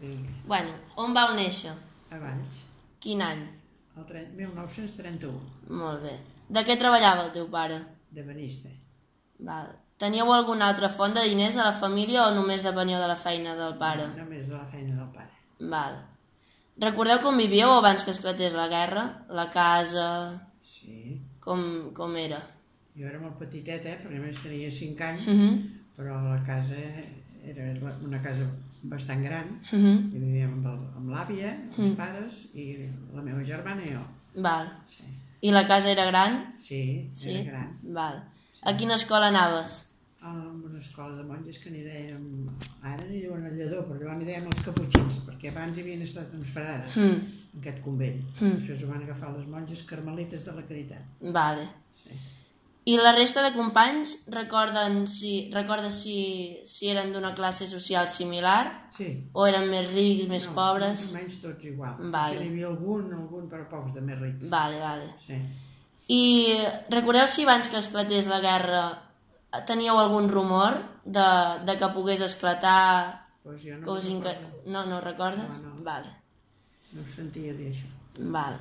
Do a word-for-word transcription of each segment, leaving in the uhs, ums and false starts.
Bueno, on vau néixer? A Valls. Quin any? El mil nou-cents trenta-u. Molt bé. De què treballava el teu pare? De banista. Val. Teníeu alguna altra font de diners a la família o només depeníeu de la feina del pare? No, només de la feina del pare. Val. Recordeu com vivíeu abans que esclatés la guerra? La casa... Sí. Com, com era? Jo era molt petiteta, perquè només tenia cinc anys, Uh -huh. però la casa era una casa bastant gran. Uh -huh. I vivíem amb, el, amb l'àvia, els uh -huh. pares, i la meva germana i jo. Val. Sí. I la casa era gran? Sí, Sí? era gran. Val. A quina escola anaves? En una escola de monges que n'hi dèiem... Ara n'hi diuen el Lledó, però llavors n'hi dèiem els Caputxins, perquè abans hi havien estat uns frares Mm. en aquest convent. Mm. Després ho van agafar les monges carmelites de la Caritat. Vale. Sí. I la resta de companys recorden si, recordes si, si eren d'una classe social similar? Sí. O eren més rics, més no, pobres? més o menys tots igual. Vale. Potser n'hi havia algun, algun, però pocs de més rics. Vale, vale. Sí. I recordeu si abans que esclatés la guerra teníeu algun rumor de, de que pogués esclatar... Pues jo no que us inca... recordo. No, no recordes? No, no. Vale. No sentia dir això. Vale.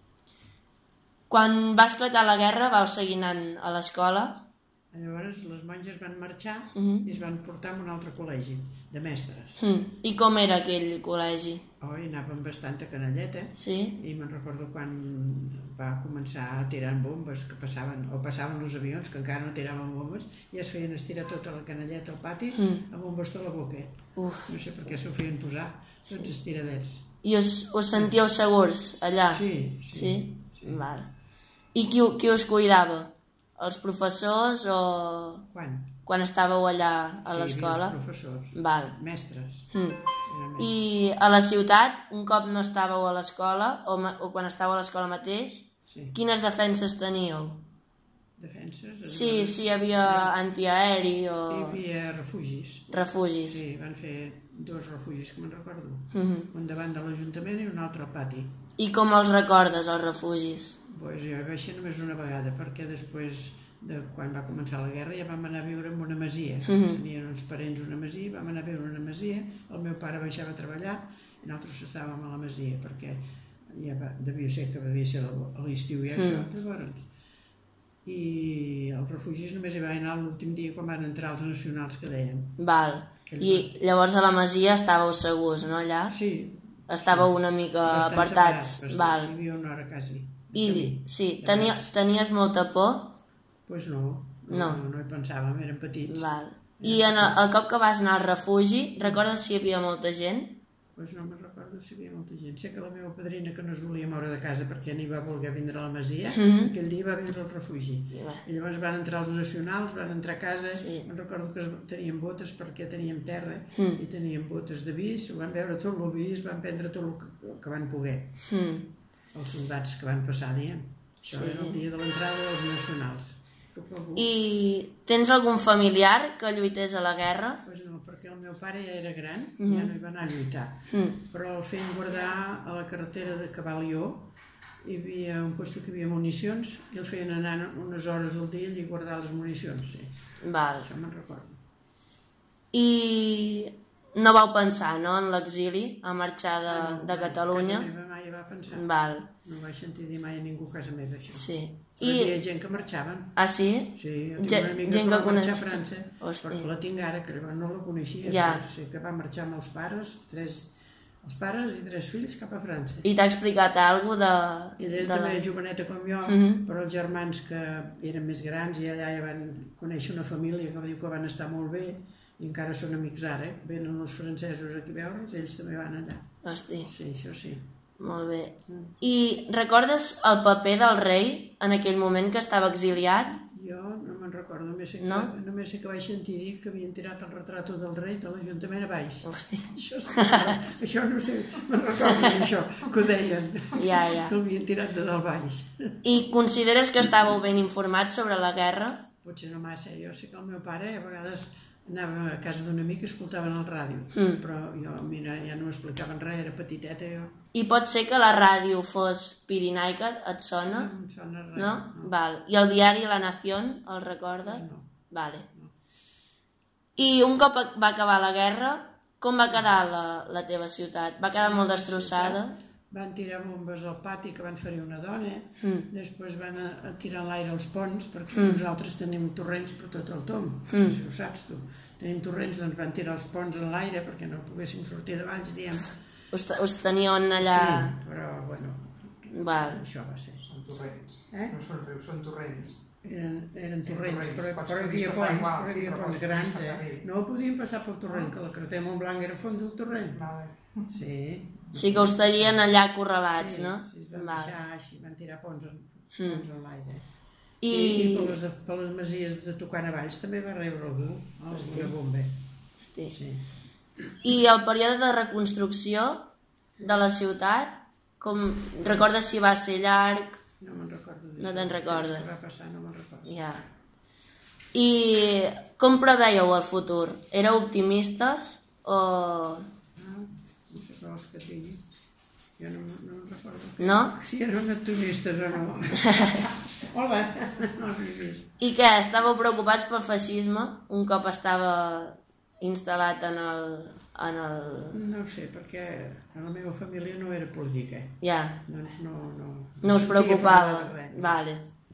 Quan va esclatar la guerra vau seguir anant a l'escola? Llavors les monges van marxar Uh -huh. i es van portar a un altre col·legi de mestres. Mm. I com era aquell col·legi? Oh, i anàvem bastanta canalleta. Sí? I me'n recordo quan va començar a tirar bombes que passaven, o passaven els avions que encara no tiraven bombes, i es feien estirar tota la canalleta al pati Mm. amb un bastó a la boca. Uf. No sé per què s'ho feien posar, tots Sí. estiradets. I us, us sentíeu segurs allà? Sí, sí. Sí? sí. Val. I qui, qui us cuidava? Els professors o Quan? quan estàveu allà a Sí, l'escola? hi havia els professors, Val. mestres. Mm. Eren mestres. I a la ciutat, un cop no estàveu a l'escola, o, ma- o quan estàveu a l'escola mateix, Sí. quines defenses teníeu? Defenses? Sí, sí, hi havia antiaeri Hi o havia refugis. refugis. Sí, van fer dos refugis que me'n recordo. Mhm. Un davant de l'Ajuntament i un altre al pati. I com els recordes, els refugis? Pues jo hi vaig ser només una vegada, perquè després, de quan va començar la guerra, ja vam anar a viure en una masia. Mhm. Tenien uns parents una masia, vam anar a viure en una masia, el meu pare baixava a treballar i nosaltres estàvem a la masia, perquè ja va, devia ser que devia ser a l'estiu ja això. Mm. Llavors, i els refugis només hi va anar l'últim dia quan van entrar els nacionals que deien. Val. I llavors a la masia estàveu segurs, no, allà? Sí. Estàveu una mica Bastant apartats. separats, bastant, Val. hi havia una hora quasi. I, sí, De tenia, vegades. tenies molta por? Pues no, no, No. no, no hi pensàvem, érem petits. Val. I en el, el cop que vas anar al refugi, recordes si hi havia molta gent? Pues no me'n recordo si hi havia molta gent. Sé que la meva padrina, que no es volia moure de casa perquè n'hi va voler vindre a la masia, Mhm. aquell dia va vindre al refugi. Va. I llavors van entrar els nacionals, van entrar a casa, Sí. me'n recordo que es, teníem botes perquè teníem terra, Mm. i teníem botes de vis, ho van veure tot el vis, van prendre tot el que, el que van poder, Mm. els soldats que van passar, diem. Això Sí. és el dia de l'entrada dels nacionals. I tens algun familiar que lluités a la guerra? Pues no, perquè el meu pare ja era gran, Mhm. ja no hi va anar a lluitar. Mm. Però el feien guardar a la carretera de Cabalió, hi havia un lloc que hi havia municions i el feien anar unes hores al dia i guardar les municions, sí. Val. Això me'n recordo. I no vau pensar, no?, en l'exili, a marxar de, No, de Catalunya? A casa meva mai hi va pensar. Val, No vaig sentir dir mai a ningú a casa meva, això. sí. Però hi I... havia gent que marxaven. Ah, sí? Sí, jo tinc Gent- una amiga gent que que va marxar a coneix- França, Hosti. perquè la tinc ara, que llavors no la coneixia. Ja. Però sé que va marxar amb els pares, tres, els pares i tres fills cap a França. I t'ha explicat alguna cosa de... I ella de també la- era joveneta com jo, Mhm. però els germans que eren més grans i allà ja van conèixer una família que diu que van estar molt bé i encara són amics ara. Eh? Venen els francesos aquí a veure'ls, ells també van allà. Hosti, Sí, això sí. molt bé. Mm. I recordes el paper del rei en aquell moment que estava exiliat? Jo no me'n recordo, només sé, que, No? només sé que vaig sentir dir que havien tirat el retrato del rei de l'Ajuntament a baix. Hosti, Això, sí, que- això no sé, me'n recordo d'això, que ho deien, ja, ja. que l'havien tirat de dalt baix. I consideres que estàveu ben informats sobre la guerra? Potser no massa, jo sé que el meu pare a vegades anava a casa d'un amic i escoltaven el ràdio, Mm. però jo, mira, ja no m'explicaven res, era petiteta jo. I pot ser que la ràdio fos pirinaica, et sona? No em sona res. No? Val. I el diari La Nación, el recordes? No. Vale. I un cop va acabar la guerra, com va quedar la, la teva ciutat? Va quedar molt destrossada? Van tirar bombes al pati que van ferir una dona, Mm. després van a, a tirar en l'aire els ponts, perquè Mm. nosaltres tenim torrents per tot el tom, Mm. si ho saps tu. Tenim torrents, doncs van tirar els ponts en l'aire perquè no poguéssim sortir de valls, diem. Us, us teníeu allà... Sí, però, bueno, Val. això va ser. Són torrents. Eh? No són rius, són torrents. Eren, eren torrents, torrents, però, pots- però hi havia podies passar ponts, igual, però hi sí, havia però ponts pots grans, passar eh? bé. No podíem passar pel torrent, que la carretera Montblanc era font del torrent. Vale. Sí. Sí que us tenien allà acorralats, Sí, no? sí, es van Val. deixar així, van tirar ponts en, Mm. ponts en l'aire. I... I, i per, les, per les masies de Tocant a Valls també va rebre algú, alguna bomba. Hosti. Sí. I el període de reconstrucció de la ciutat, com recordes si va ser llarg? No me'n recordo. No te'n recordes? Què va passar, no me'n recordo. Ja. I com preveieu el futur? Éreu optimistes o... No, no sé què vols que et digui. Jo no, no me'n recordo. No? Si eren optimistes o no. Hola, no l'he vist. I què, estàveu preocupats pel feixisme un cop estava instal·lat en el... En el... No ho sé, perquè la meva família no era política. Ja, Doncs no... No, no us sentia preocupava. parlar de res. Vale.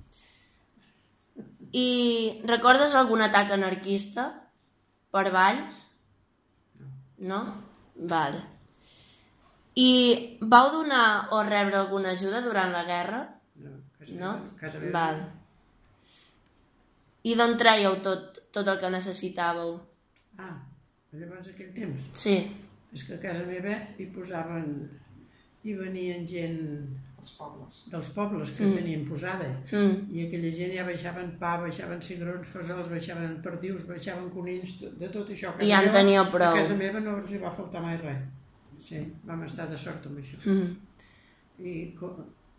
I recordes algun atac anarquista per Valls? No? Vale. I vau donar o rebre alguna ajuda durant la guerra? No, casa No? meva, casa meva. Val. I d'on traieu tot, tot el que necessitàveu? Ah, llavors aquell temps. Sí. És que a casa meva hi posaven... hi venien gent Els pobles. dels pobles que Mm. tenien posada. Mm. I aquella gent ja baixaven pa, baixaven cigrons, fesols, baixaven perdius, baixaven conills, tot- de tot això. A casa I ja en meva- teníeu prou. A casa meva no els hi va faltar mai res. Sí, vam estar de sort amb això. Mm. I co-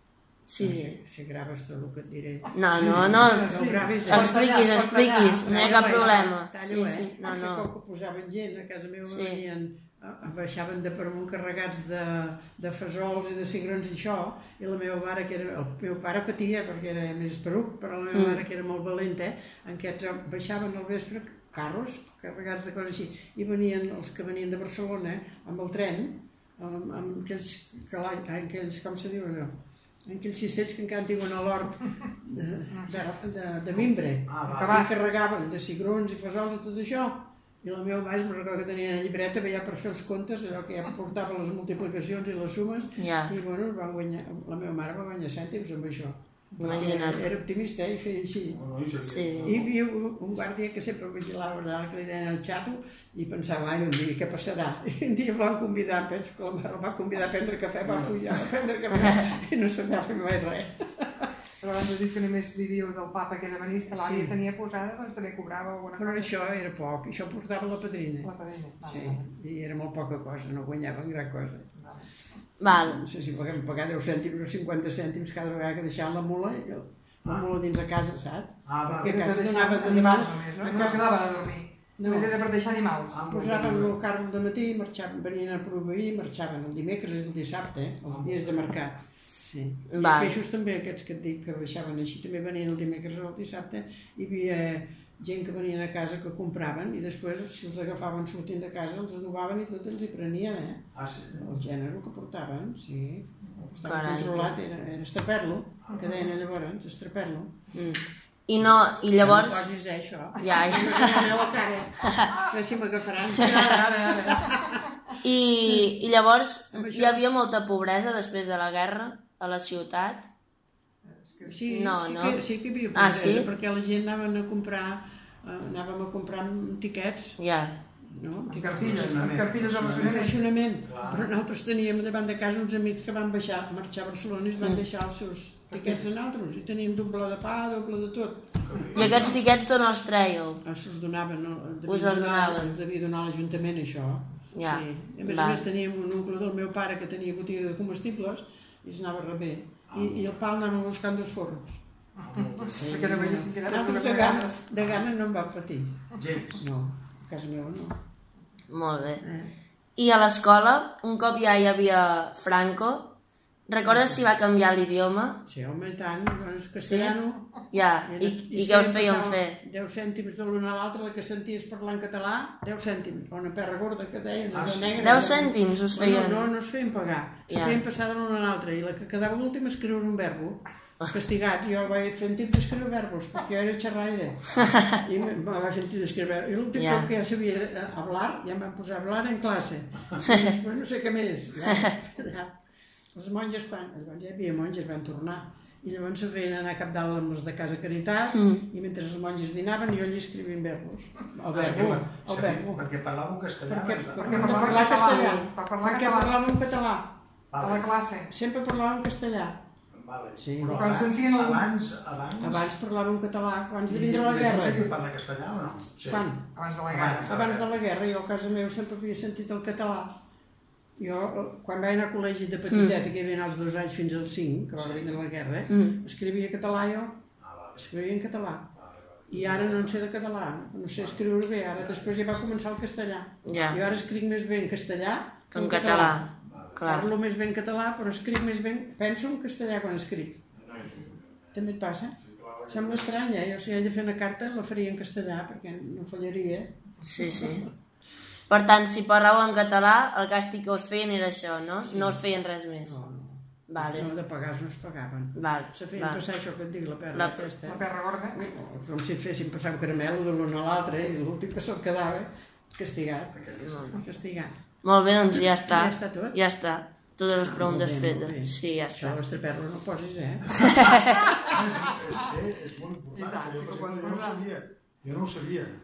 Sí. si, si graves tot el que et diré. No, no, no. No ho gravis, eh? Expliquis, expliquis. No hi ha cap Tallo, problema. Tallo, Sí, eh? sí. No, Perquè no. com que posaven gent, a casa meva Sí. venien, eh, baixaven de per amunt carregats de, de fesols i de cigrons i això, i la meva mare, que era, el meu pare patia perquè era més peruc, però la meva Mm. mare, que era molt valenta, en aquests hom- baixaven al vespre carros carregats de coses així, i venien els que venien de Barcelona amb el tren, amb, amb aquells, calai, aquells, com se diu allò? En aquells cistells que encara diuen a l'hort de, de, de, de mimbre, Ah, que carregaven de cigrons i fesols i tot això. I la meva mare, me'n recordo que tenia una llibreta veia per fer els comptes, allò que ja portava les multiplicacions i les sumes, Ja. i bueno, van guanyar, la meva mare va guanyar cèntims amb això. Imagina't. Era optimista, eh, i feia així. Sí. I hi havia un un guàrdia que sempre vigilava, verdad, que li deien el xato, i pensava, ai, un dia, què passarà? I un dia el van convidar, penso que la mare el va convidar a prendre cafè, va pujar a prendre cafè, i no sabia fer mai res. Però abans de dir que només vivíeu del papa que era benista, l'àvia Sí. tenia posada, doncs també cobrava alguna Però cosa. això era poc, això portava la padrina. La padrina. Vale, Sí, vale, i era molt poca cosa, no guanyaven gran cosa. vale. Val. No sé si paguem pagar deu cèntims o cinquanta cèntims cada vegada que deixaven la mula, i el- la mula dins a casa, saps? Ah, va. Perquè a casa Era per donava deixar de davant, animals només, no? a No casa quedaven a dormir. No. Només era per deixar animals. Ah, posaven el carro de matí, marxaven, venien a proveir i marxaven el dimecres i el dissabte, eh? Els dies de mercat. Sí. I Val. els peixos també, aquests que et dic que baixaven així, també venien el dimecres o el dissabte. Hi havia gent que venien a casa que compraven i després, si els agafaven sortint de casa, els adobaven i tot els hi prenien, eh? Ah, sí. El gènere que portaven, sí. Estava Carai. controlat, era, era estraper-lo, que deien llavors, estraper-lo. Mm. I no, i llavors... No posis, eh, això. Ja, ja. Imagineu la cara. A veure si m'agafaran. Ara, ara, ara. I, I llavors Amb això- hi havia molta pobresa després de la guerra a la ciutat? És que Sí, No, sí, no? Que, sí que hi havia Ah, pobresa, sí? perquè la gent anaven a comprar, eh, anàvem a comprar amb tiquets, Ja. no? amb Tiquets cartilles, amb cartilles al de racionament. racionament. Clar. Però nosaltres teníem davant de casa uns amics que van baixar, marxar a Barcelona i es van Mm. deixar els seus tiquets a nosaltres. I teníem doble de pa, doble de tot. I aquests tiquets d'on els trèieu? Els els donaven, no? Devia Us els donar- donaven? Els devia donar l'Ajuntament, això. Ja, Sí. I a més val. a més teníem un oncle del meu pare que tenia botiga de comestibles i es anava a rebre. I, I el pa el anàvem buscant dos forns. Sí, Perquè no veiessin que era nosaltres dues de gana, vegades. de gana no em va patir. Gens. No, a casa meva no. Molt bé. Eh? I a l'escola, un cop ja hi havia Franco, Recordes si va canviar l'idioma? Sí, home, i tant, doncs castellano... Ja, i, i què us feien fer? deu cèntims de l'un a l'altre, la que senties parlar en català, deu cèntims, o una perra gorda que deien, una negra... deu cèntims us feien? No, no es feien pagar, se feien passar de l'un a l'altre, i la que quedava l'última escriure un verbo, castigat, jo vaig fer un tipus d'escriure verbos, perquè jo era xerraire, i me vaig fer un tipus d'escriure verbos, i l'últim cop que ja sabia hablar, ja em van posar a hablar en classe, i després no sé què més, ja... Els monges, quan hi havia monges, van tornar i llavors se feien anar cap dalt amb els de Casa Caritat i mentre els monges dinaven jo allà escrivia verbos. El verbo, el verbo. Perquè parlàveu castellà. Perquè hem de parlar castellà. Perquè parlàvem català. A la classe. Sempre parlàvem castellà. Sí, però quan sentien algun... Abans, abans... Abans parlàvem català, abans de vindre la guerra. I deixem parlar castellà o no? Quan? Abans de la guerra. Abans de la guerra, jo a casa meva sempre havia sentit el català. Jo, quan vaig anar al col·legi de petiteta, que hi havia els dos anys fins als cinc, que va vindre la guerra, escrivia català jo, escrivia en català. I ara no en sé de català, no sé escriure bé, ara després ja va començar el castellà. Jo ara escric més bé en castellà que en català. Parlo més bé en català, però escric més bé, penso en castellà quan escric. També et passa? Sembla estrany, eh? Jo si he de fer una carta la faria en castellà, perquè no fallaria. Sí, sí. Per tant, si parlàveu en català, el càstig que us feien era això, no? No us feien res més. No, no. Vale. No, de pagar no es pagaven. Vale. Se feien passar això que et dic, la perra La- aquesta. La perra gorda. Com si et fessin passar un caramel de l'un a l'altre, i l'últim que se'l quedava, castigat. Castigat. Molt bé, doncs ja està. Ja està tot? Ja està. Totes les preguntes Molt bé, molt bé. fetes. Sí, ja Això està. de les treperles no ho posis, eh? És, és, és molt important. I tant, Jo, sí que per ho exemple, jo no ho podem posar. sabia. Jo no ho sabia.